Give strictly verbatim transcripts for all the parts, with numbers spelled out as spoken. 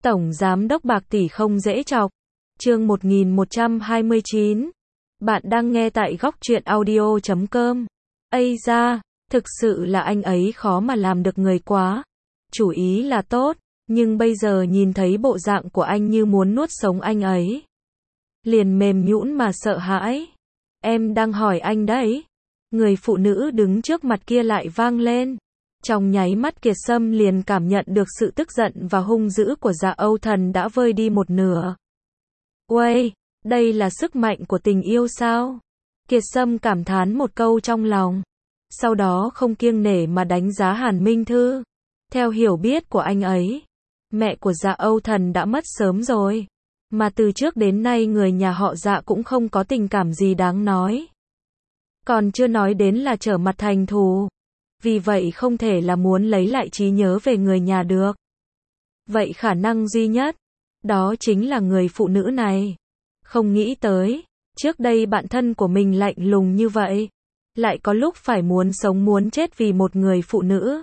Tổng Giám đốc bạc tỷ không dễ chọc. Chương một nghìn một trăm hai mươi chín. Bạn đang nghe tại góc truyện audio chấm com. Ây da, thực sự là anh ấy khó mà làm được người quá. Chủ ý là tốt, nhưng bây giờ nhìn thấy bộ dạng của anh như muốn nuốt sống anh ấy. Liền mềm nhũn mà sợ hãi. Em đang hỏi anh đấy. Người phụ nữ đứng trước mặt kia lại vang lên. Trong nháy mắt Kiệt Sâm liền cảm nhận được sự tức giận và hung dữ của Dạ Âu Thần đã vơi đi một nửa. Uầy, đây là sức mạnh của tình yêu sao? Kiệt Sâm cảm thán một câu trong lòng. Sau đó không kiêng nể mà đánh giá Hàn Minh Thư. Theo hiểu biết của anh ấy, mẹ của Dạ Âu Thần đã mất sớm rồi. Mà từ trước đến nay người nhà họ Dạ cũng không có tình cảm gì đáng nói. Còn chưa nói đến là trở mặt thành thù. Vì vậy không thể là muốn lấy lại trí nhớ về người nhà được. Vậy khả năng duy nhất, đó chính là người phụ nữ này. Không nghĩ tới, trước đây bạn thân của mình lạnh lùng như vậy. Lại có lúc phải muốn sống muốn chết vì một người phụ nữ.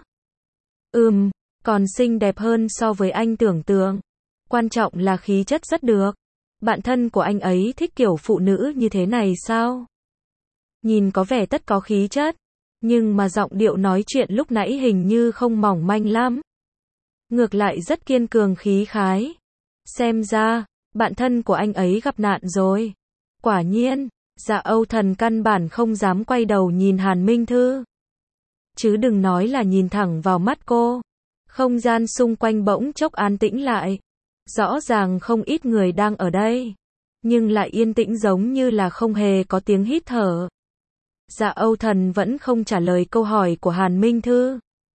Ừm, còn xinh đẹp hơn so với anh tưởng tượng. Quan trọng là khí chất rất được. Bạn thân của anh ấy thích kiểu phụ nữ như thế này sao? Nhìn có vẻ tất có khí chất. Nhưng mà giọng điệu nói chuyện lúc nãy hình như không mỏng manh lắm. Ngược lại rất kiên cường khí khái. Xem ra, bạn thân của anh ấy gặp nạn rồi. Quả nhiên, Dạ Âu Thần căn bản không dám quay đầu nhìn Hàn Minh Thư. Chứ đừng nói là nhìn thẳng vào mắt cô. Không gian xung quanh bỗng chốc an tĩnh lại. Rõ ràng không ít người đang ở đây. Nhưng lại yên tĩnh giống như là không hề có tiếng hít thở. Dạ Âu Thần vẫn không trả lời câu hỏi của Hàn Minh Thư.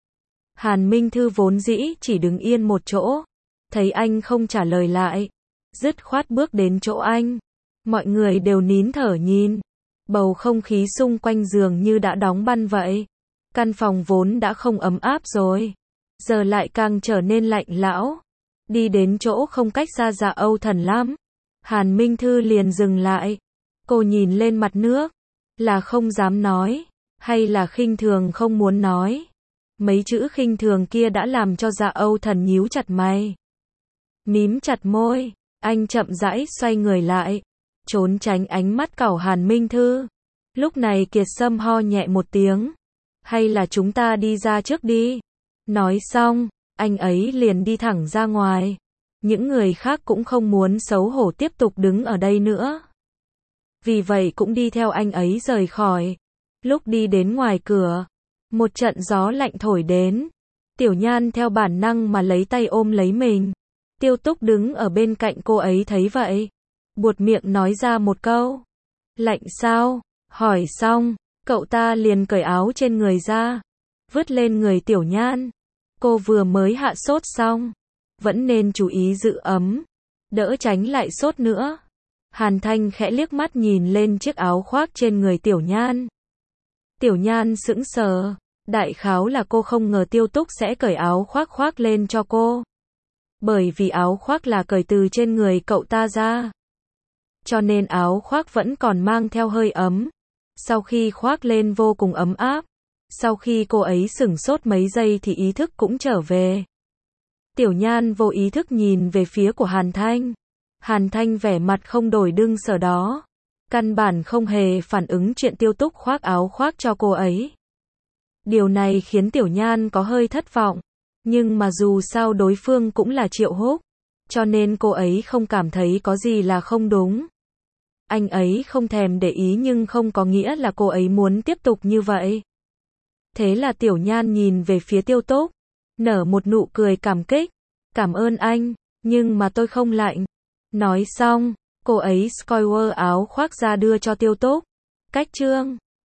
Hàn Minh Thư vốn dĩ chỉ đứng yên một chỗ. Thấy anh không trả lời lại. Dứt khoát bước đến chỗ anh. Mọi người đều nín thở nhìn. Bầu không khí xung quanh giường như đã đóng băng vậy. Căn phòng vốn đã không ấm áp rồi. Giờ lại càng trở nên lạnh lẽo. Đi đến chỗ không cách xa Dạ Âu Thần lắm. Hàn Minh Thư liền dừng lại. Cô nhìn lên mặt nước. Là không dám nói, hay là khinh thường không muốn nói. Mấy chữ khinh thường kia đã làm cho Dạ Âu Thần nhíu chặt mày. Mím chặt môi, anh chậm rãi xoay người lại, trốn tránh ánh mắt cẩu Hàn Minh Thư. Lúc này Kiệt Sâm ho nhẹ một tiếng. Hay là chúng ta đi ra trước đi. Nói xong, anh ấy liền đi thẳng ra ngoài. Những người khác cũng không muốn xấu hổ tiếp tục đứng ở đây nữa. Vì vậy cũng đi theo anh ấy rời khỏi. Lúc đi đến ngoài cửa, một trận gió lạnh thổi đến. Tiểu Nhan theo bản năng mà lấy tay ôm lấy mình. Tiêu Túc đứng ở bên cạnh cô ấy thấy vậy. Buột miệng nói ra một câu. Lạnh sao? Hỏi xong, cậu ta liền cởi áo trên người ra. Vứt lên người Tiểu Nhan. Cô vừa mới hạ sốt xong. Vẫn nên chú ý giữ ấm. Đỡ tránh lại sốt nữa. Hàn Thanh khẽ liếc mắt nhìn lên chiếc áo khoác trên người Tiểu Nhan. Tiểu Nhan sững sờ, đại khái là cô không ngờ Tiêu Túc sẽ cởi áo khoác khoác lên cho cô. Bởi vì áo khoác là cởi từ trên người cậu ta ra. Cho nên áo khoác vẫn còn mang theo hơi ấm. Sau khi khoác lên vô cùng ấm áp. Sau khi cô ấy sửng sốt mấy giây thì ý thức cũng trở về. Tiểu Nhan vô ý thức nhìn về phía của Hàn Thanh. Hàn Thanh vẻ mặt không đổi đưng sở đó. Căn bản không hề phản ứng chuyện Tiêu Túc khoác áo khoác cho cô ấy. Điều này khiến Tiểu Nhan có hơi thất vọng. Nhưng mà dù sao đối phương cũng là Triệu Húc. Cho nên cô ấy không cảm thấy có gì là không đúng. Anh ấy không thèm để ý nhưng không có nghĩa là cô ấy muốn tiếp tục như vậy. Thế là Tiểu Nhan nhìn về phía Tiêu Túc. Nở một nụ cười cảm kích. Cảm ơn anh, nhưng mà tôi không lạnh. Nói xong, cô ấy square áo khoác ra đưa cho Tiêu Túc. Cách trương.